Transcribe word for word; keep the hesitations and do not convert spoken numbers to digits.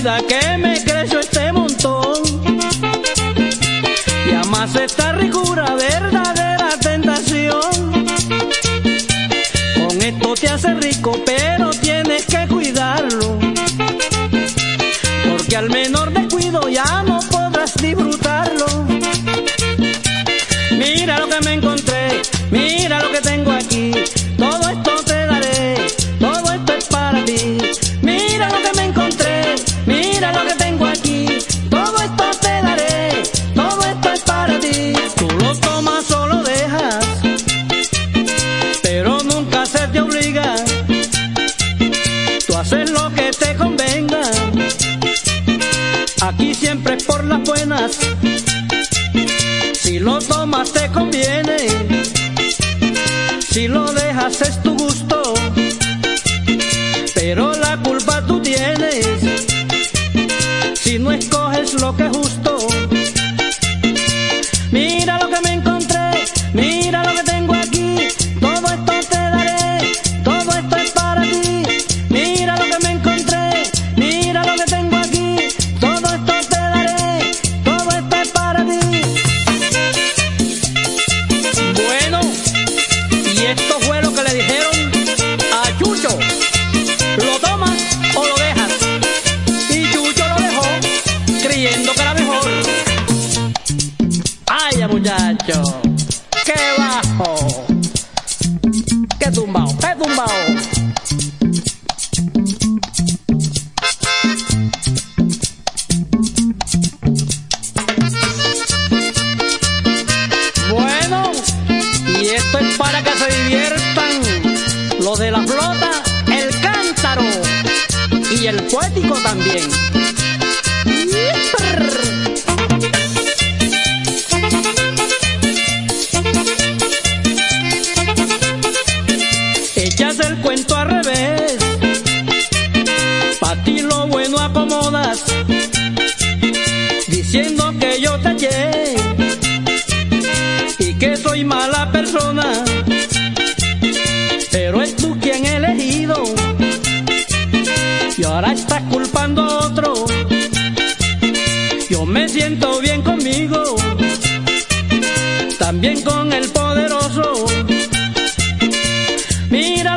vida que me creció este montón. Y además esta ricura, verdadera tentación. Con esto te hace rico, pero tienes que cuidarlo, porque al menor descuido ya no podrás disfrutarlo. Mira lo que me encontré, mira lo que tengo aquí, todo esto te daré, todo esto es para ti. Mira lo que me encontré, mira lo que tengo aquí, todo esto te daré, todo esto es para ti. Tú lo tomas o lo dejas, pero nunca se te obliga. Tú haces lo que te convenga, aquí siempre es por las buenas. Si lo tomas te conviene, si lo dejas es tu gusto, pero la culpa tú tienes si no escoges lo que es justo. Mira lo que me encontré, mira lo que tengo aquí, todo esto te daré, todo esto es para ti. Mira lo que me encontré, mira lo que tengo aquí, todo esto te daré, todo esto es para ti. Bueno, y esto fue lo que le dijeron a Chucho: lo tomas o lo dejas. Y Chucho lo dejó, creyendo que era mejor. Ay, ya, muchacho, qué bajo, qué tumbao, qué tumbao. Bueno, y esto es para que se diviertan los de la flota, el cántaro y el poético también. Echas el cuento al revés, pa' ti lo bueno acomodas, diciendo que yo te hallé y que soy mala persona, pero es tú quien he elegido y ahora estás culpando a otro. Yo me siento bien conmigo, también con el poderoso. Mira